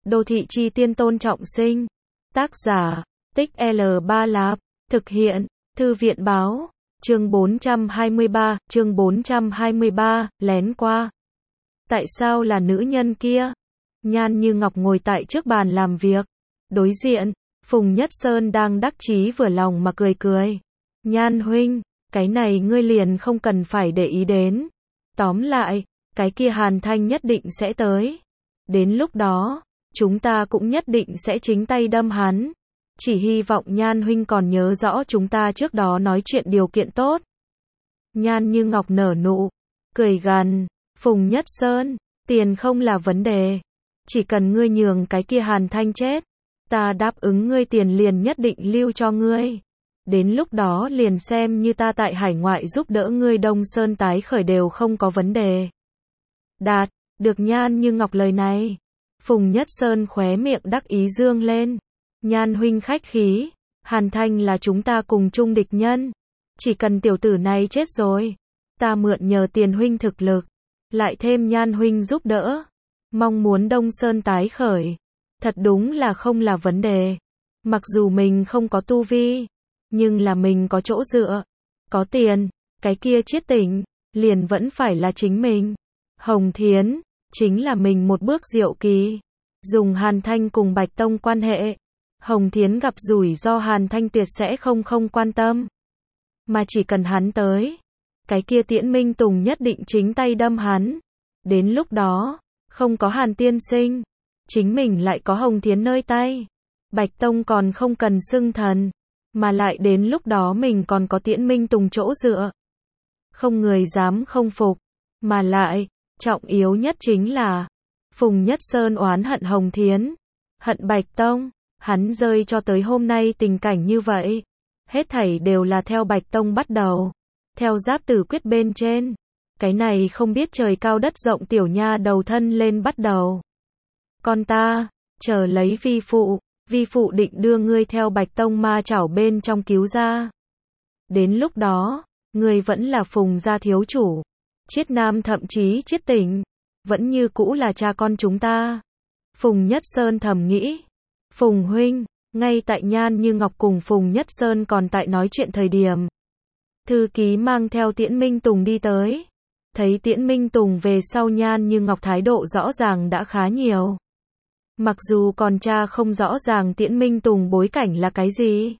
Đô thị chi tiên Tôn Trọng Sinh. Tác giả, Tích L3 Lạp. Thực hiện, Thư viện báo. Chương 423, lén qua. Tại sao là nữ nhân kia? Nhan Như Ngọc ngồi tại trước bàn làm việc. Đối diện, Phùng Nhất Sơn đang đắc chí vừa lòng mà cười cười. Nhan huynh, cái này ngươi liền không cần phải để ý đến. Tóm lại, cái kia Hàn Thanh nhất định sẽ tới. Đến lúc đó, chúng ta cũng nhất định sẽ chính tay đâm hắn. Chỉ hy vọng Nhan huynh còn nhớ rõ chúng ta trước đó nói chuyện điều kiện tốt. Nhan Như Ngọc nở nụ, cười gằn. Phùng Nhất Sơn, tiền không là vấn đề. Chỉ cần ngươi nhường cái kia Hàn Thanh chết, ta đáp ứng ngươi tiền liền nhất định lưu cho ngươi. Đến lúc đó liền xem như ta tại hải ngoại giúp đỡ ngươi Đông Sơn tái khởi đều không có vấn đề. Đạt, được Nhan Như Ngọc lời này. Phùng Nhất Sơn khóe miệng đắc ý dương lên. Nhan huynh khách khí, Hàn Thanh là chúng ta cùng chung địch nhân. Chỉ cần tiểu tử này chết rồi, ta mượn nhờ tiền huynh thực lực, lại thêm Nhan huynh giúp đỡ. Mong muốn Đông Sơn tái khởi, thật đúng là không là vấn đề. Mặc dù mình không có tu vi, nhưng là mình có chỗ dựa, có tiền, cái kia chiết tỉnh, liền vẫn phải là chính mình. Hồng Thiến, chính là mình một bước diệu kỳ. Dùng Hàn Thanh cùng Bạch Tông quan hệ, Hồng Thiến gặp rủi ro Hàn Thanh tuyệt sẽ không quan tâm. Mà chỉ cần hắn tới, cái kia Tiễn Minh Tùng nhất định chính tay đâm hắn. Đến lúc đó, không có Hàn tiên sinh, chính mình lại có Hồng Thiến nơi tay. Bạch Tông còn không cần xưng thần, mà lại đến lúc đó mình còn có Tiễn Minh Tùng chỗ dựa. Không người dám không phục, mà lại, trọng yếu nhất chính là, Phùng Nhất Sơn oán hận Hồng Thiến, hận Bạch Tông, hắn rơi cho tới hôm nay tình cảnh như vậy. Hết thảy đều là theo Bạch Tông bắt đầu, theo Giáp Tử Quyết bên trên. Cái này không biết trời cao đất rộng tiểu nha đầu thân lên bắt đầu. Con ta, chờ lấy vi phụ định đưa ngươi theo Bạch Tông ma chảo bên trong cứu ra. Đến lúc đó, ngươi vẫn là Phùng gia thiếu chủ. Chiết Nam thậm chí chiết tỉnh, vẫn như cũ là cha con chúng ta. Phùng Nhất Sơn thầm nghĩ. Phùng huynh, ngay tại Nhan Như Ngọc cùng Phùng Nhất Sơn còn tại nói chuyện thời điểm, thư ký mang theo Tiễn Minh Tùng đi tới. Thấy Tiễn Minh Tùng về sau Nhan Như Ngọc thái độ rõ ràng đã khá nhiều. Mặc dù còn cha không rõ ràng Tiễn Minh Tùng bối cảnh là cái gì,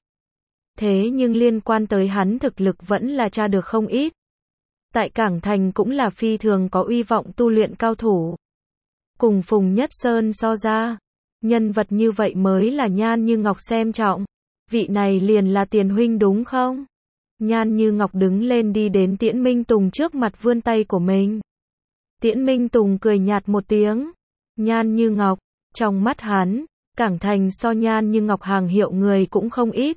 thế nhưng liên quan tới hắn thực lực vẫn là cha được không ít. Tại Cảng Thành cũng là phi thường có uy vọng tu luyện cao thủ. Cùng Phùng Nhất Sơn so ra, nhân vật như vậy mới là Nhan Như Ngọc xem trọng. Vị này liền là Tiền huynh đúng không? Nhan Như Ngọc đứng lên đi đến Tiễn Minh Tùng trước mặt vươn tay của mình. Tiễn Minh Tùng cười nhạt một tiếng. Nhan Như Ngọc, trong mắt hắn, Cảng Thành so Nhan Như Ngọc hàng hiệu người cũng không ít.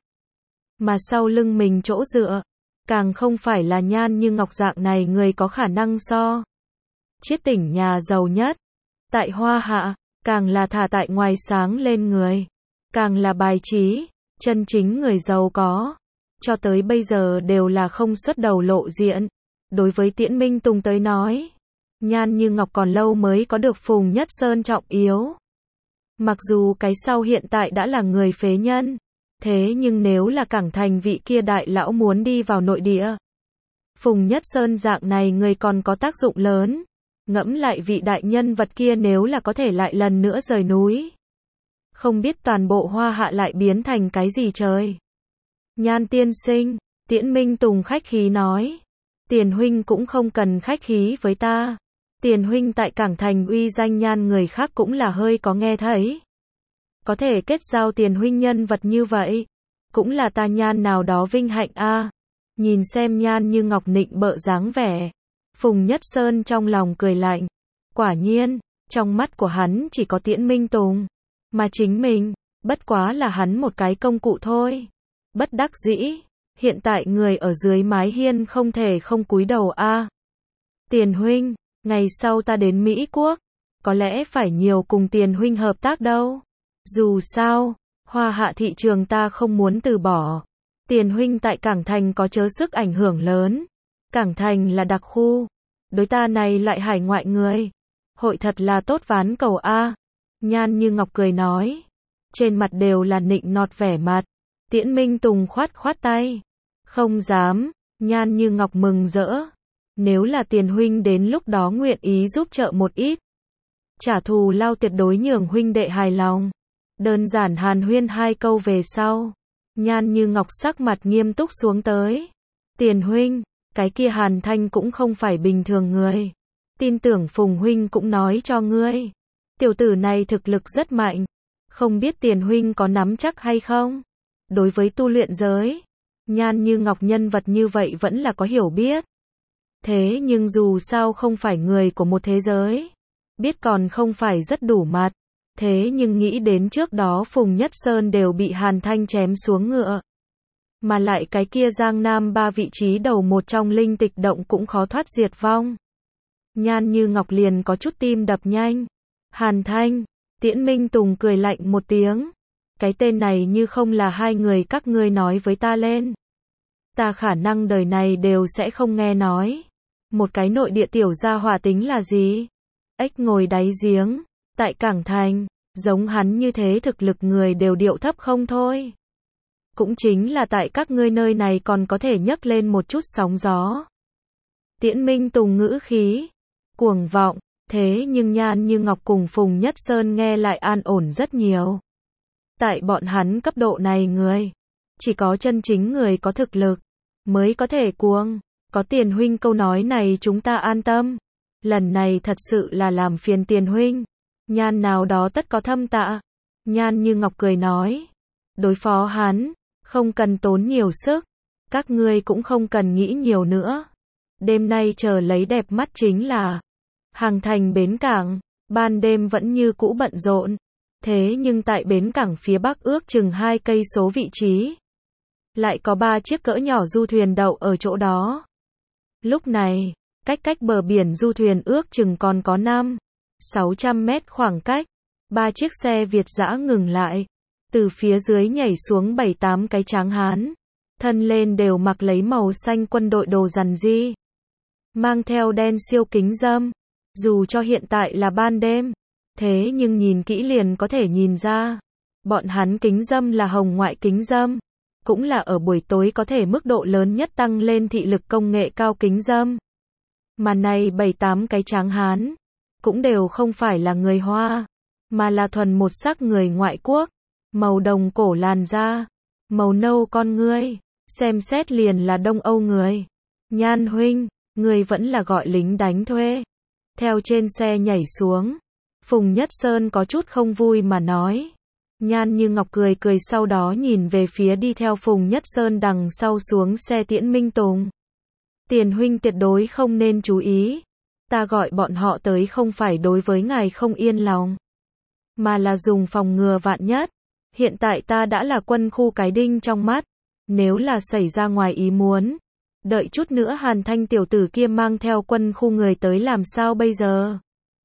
Mà sau lưng mình chỗ dựa, càng không phải là Nhan Như Ngọc dạng này người có khả năng so. Chiết tỉnh nhà giàu nhất, tại Hoa Hạ, càng là thả tại ngoài sáng lên người, càng là bài trí, chân chính người giàu có. Cho tới bây giờ đều là không xuất đầu lộ diện. Đối với Tiễn Minh Tùng tới nói, Nhan Như Ngọc còn lâu mới có được Phùng Nhất Sơn trọng yếu. Mặc dù cái sau hiện tại đã là người phế nhân, thế nhưng nếu là Cảng Thành vị kia đại lão muốn đi vào nội địa, Phùng Nhất Sơn dạng này người còn có tác dụng lớn. Ngẫm lại vị đại nhân vật kia nếu là có thể lại lần nữa rời núi, không biết toàn bộ Hoa Hạ lại biến thành cái gì trời. Nhan tiên sinh, Tiễn Minh Tùng khách khí nói. Tiền huynh cũng không cần khách khí với ta. Tiền huynh tại Cảng Thành uy danh Nhan người khác cũng là hơi có nghe thấy. Có thể kết giao Tiền huynh nhân vật như vậy, cũng là ta Nhan nào đó vinh hạnh a. Nhìn xem Nhan Như Ngọc nịnh bợ dáng vẻ, Phùng Nhất Sơn trong lòng cười lạnh. Quả nhiên, trong mắt của hắn chỉ có Tiễn Minh Tùng, mà chính mình, bất quá là hắn một cái công cụ thôi. Bất đắc dĩ, hiện tại người ở dưới mái hiên không thể không cúi đầu a. Tiền huynh, ngày sau ta đến Mỹ Quốc, có lẽ phải nhiều cùng Tiền huynh hợp tác đâu. Dù sao, Hoa Hạ thị trường ta không muốn từ bỏ. Tiền huynh tại Cảng Thành có chớ sức ảnh hưởng lớn. Cảng Thành là đặc khu, đối ta này lại hải ngoại người, hội thật là tốt ván cầu a. Nhan Như Ngọc cười nói. Trên mặt đều là nịnh nọt vẻ mặt. Tiễn Minh Tùng khoát khoát tay. Không dám. Nhan Như Ngọc mừng rỡ. Nếu là Tiền huynh đến lúc đó nguyện ý giúp trợ một ít. Trả thù lao tuyệt đối nhường huynh đệ hài lòng. Đơn giản hàn huyên 2 câu về sau. Nhan Như Ngọc sắc mặt nghiêm túc xuống tới. Tiền huynh, cái kia Hàn Thanh cũng không phải bình thường người. Tin tưởng Phùng huynh cũng nói cho ngươi. Tiểu tử này thực lực rất mạnh. Không biết Tiền huynh có nắm chắc hay không? Đối với tu luyện giới, Nhan Như Ngọc nhân vật như vậy vẫn là có hiểu biết. Thế nhưng dù sao không phải người của một thế giới. Biết còn không phải rất đủ mặt. Thế nhưng nghĩ đến trước đó Phùng Nhất Sơn đều bị Hàn Thanh chém xuống ngựa. Mà lại cái kia Giang Nam 3 vị trí đầu một trong linh tịch động cũng khó thoát diệt vong. Nhan Như Ngọc liền có chút tim đập nhanh. Hàn Thanh, Tiễn Minh Tùng cười lạnh một tiếng. Cái tên này như không là 2 người các ngươi nói với ta lên. Ta khả năng đời này đều sẽ không nghe nói. Một cái nội địa tiểu gia hỏa tính là gì? Ếch ngồi đáy giếng, tại Cảng Thành, giống hắn như thế thực lực người đều điệu thấp không thôi. Cũng chính là tại các ngươi nơi này còn có thể nhấc lên một chút sóng gió. Tiễn Minh Tùng ngữ khí cuồng vọng, thế nhưng Nhan Như Ngọc cùng Phùng Nhất Sơn nghe lại an ổn rất nhiều. Tại bọn hắn cấp độ này người, chỉ có chân chính người có thực lực mới có thể cuồng. Có Tiền huynh câu nói này chúng ta an tâm. Lần này thật sự là làm phiền Tiền huynh. Nhan nào đó tất có thâm tạ. Nhan Như Ngọc cười nói. Đối phó hắn, không cần tốn nhiều sức. Các ngươi cũng không cần nghĩ nhiều nữa. Đêm nay chờ lấy đẹp mắt chính là Hàng Thành bến cảng, ban đêm vẫn như cũ bận rộn. Thế nhưng tại bến cảng phía bắc ước chừng 2 cây số vị trí, lại có 3 chiếc cỡ nhỏ du thuyền đậu ở chỗ đó. Lúc này, cách bờ biển du thuyền ước chừng còn có 500-600 mét khoảng cách. 3 chiếc xe Việt dã ngừng lại. Từ phía dưới nhảy xuống 7-8 cái tráng hán. Thân lên đều mặc lấy màu xanh quân đội đồ rằn di. Mang theo đen siêu kính râm. Dù cho hiện tại là ban đêm. Thế nhưng nhìn kỹ liền có thể nhìn ra. Bọn hắn kính râm là hồng ngoại kính râm. Cũng là ở buổi tối có thể mức độ lớn nhất tăng lên thị lực công nghệ cao kính râm. Mà này 7-8 cái tráng hán. Cũng đều không phải là người Hoa. Mà là thuần một sắc người ngoại quốc. Màu đồng cổ làn da. Màu nâu con ngươi. Xem xét liền là Đông Âu người. Nhan huynh, người vẫn là gọi lính đánh thuê. Theo trên xe nhảy xuống. Phùng Nhất Sơn có chút không vui mà nói. Nhan Như Ngọc cười cười sau đó nhìn về phía đi theo Phùng Nhất Sơn đằng sau xuống xe Tiễn Minh Tùng. Tiền huynh tuyệt đối không nên chú ý. Ta gọi bọn họ tới không phải đối với ngài không yên lòng. Mà là dùng phòng ngừa vạn nhất. Hiện tại ta đã là quân khu cái đinh trong mắt. Nếu là xảy ra ngoài ý muốn. Đợi chút nữa Hàn Thanh tiểu tử kia mang theo quân khu người tới làm sao bây giờ?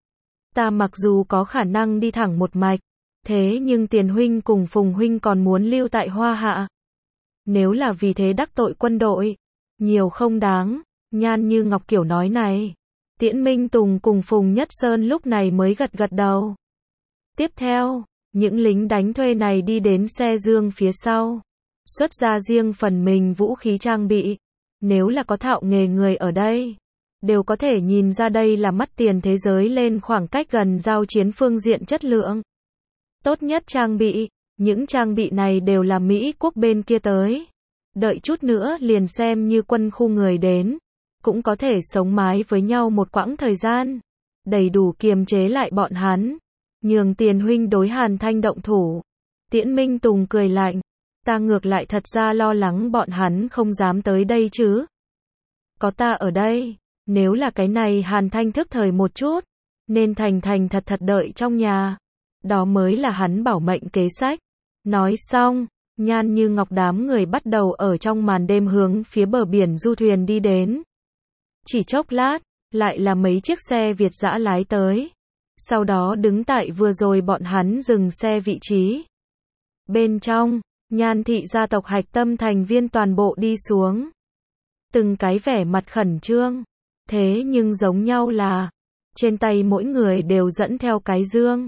Ta mặc dù có khả năng đi thẳng một mạch. Thế nhưng Tiền huynh cùng Phùng huynh còn muốn lưu tại Hoa Hạ. Nếu là vì thế đắc tội quân đội. Nhiều không đáng. Nhan Như Ngọc kiểu nói này. Tiễn Minh Tùng cùng Phùng Nhất Sơn lúc này mới gật gật đầu. Tiếp theo, những lính đánh thuê này đi đến xe dương phía sau. Xuất ra riêng phần mình vũ khí trang bị. Nếu là có thạo nghề người ở đây, đều có thể nhìn ra đây là mắt tiền thế giới lên khoảng cách gần giao chiến phương diện chất lượng. Tốt nhất trang bị, những trang bị này đều là Mỹ quốc bên kia tới. Đợi chút nữa liền xem như quân khu người đến, cũng có thể sống mái với nhau một quãng thời gian. Đầy đủ kiềm chế lại bọn hắn. Nhường Tiền huynh đối Hàn Thanh động thủ. Tiễn Minh Tùng cười lạnh. Ta ngược lại thật ra lo lắng bọn hắn không dám tới đây chứ. Có ta ở đây. Nếu là cái này Hàn Thanh thức thời một chút. Nên thành thật đợi trong nhà. Đó mới là hắn bảo mệnh kế sách. Nói xong, Nhan Như Ngọc đám người bắt đầu ở trong màn đêm hướng phía bờ biển du thuyền đi đến. Chỉ chốc lát, lại là mấy chiếc xe Việt dã lái tới. Sau đó đứng tại vừa rồi bọn hắn dừng xe vị trí. Bên trong, Nhan thị gia tộc hạch tâm thành viên toàn bộ đi xuống. Từng cái vẻ mặt khẩn trương. Thế nhưng giống nhau là, trên tay mỗi người đều dẫn theo cái dương.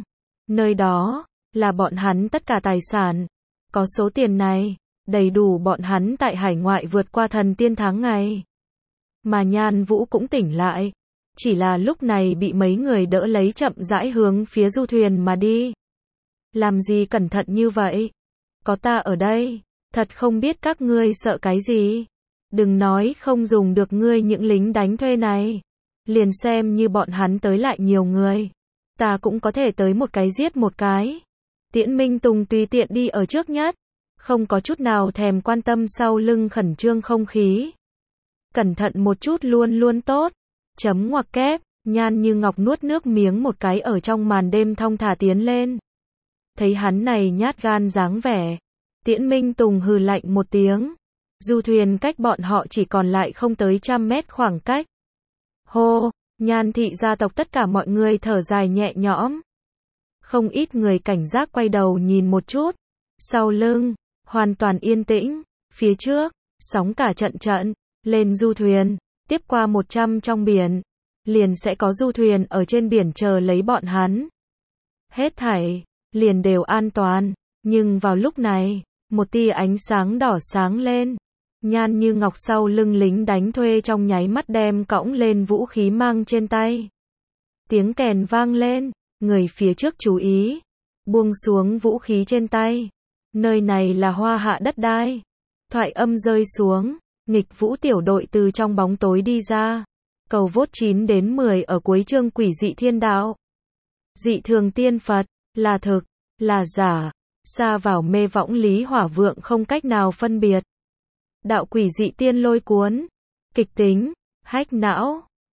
Nơi đó, là bọn hắn tất cả tài sản. Có số tiền này, đầy đủ bọn hắn tại hải ngoại vượt qua thần tiên tháng ngày. Mà Nhan Vũ cũng tỉnh lại. Chỉ là lúc này bị mấy người đỡ lấy chậm rãi hướng phía du thuyền mà đi. Làm gì cẩn thận như vậy? Có ta ở đây, thật không biết các ngươi sợ cái gì. Đừng nói không dùng được ngươi những lính đánh thuê này. Liền xem như bọn hắn tới lại nhiều người. Ta cũng có thể tới một cái giết một cái. Tiễn Minh Tùng tùy tiện đi ở trước nhất. Không có chút nào thèm quan tâm sau lưng khẩn trương không khí. Cẩn thận một chút luôn luôn tốt. Chấm ngoặc kép, Nhan Như Ngọc nuốt nước miếng một cái ở trong màn đêm thong thả tiến lên. Thấy hắn này nhát gan dáng vẻ. Tiễn Minh Tùng hừ lạnh một tiếng. Du thuyền cách bọn họ chỉ còn lại không tới 100 mét khoảng cách. Hô, Nhan thị gia tộc tất cả mọi người thở dài nhẹ nhõm. Không ít người cảnh giác quay đầu nhìn một chút. Sau lưng, hoàn toàn yên tĩnh. Phía trước, sóng cả trận trận. Lên du thuyền, tiếp qua 100 trong biển. Liền sẽ có du thuyền ở trên biển chờ lấy bọn hắn. Hết thảy, liền đều an toàn. Nhưng vào lúc này, một tia ánh sáng đỏ sáng lên. Nhan Như Ngọc sau lưng lính đánh thuê trong nháy mắt đem cõng lên vũ khí mang trên tay. Tiếng kèn vang lên, người phía trước chú ý. Buông xuống vũ khí trên tay. Nơi này là Hoa Hạ đất đai. Thoại âm rơi xuống, nghịch vũ tiểu đội từ trong bóng tối đi ra. Cầu vote 9 đến 10 ở cuối chương Quỷ dị thiên đạo. Dị thường tiên Phật, là thực, là giả. Xa vào mê võng lý hỏa vượng không cách nào phân biệt. Đạo quỷ dị tiên lôi cuốn. Kịch tính, hách não.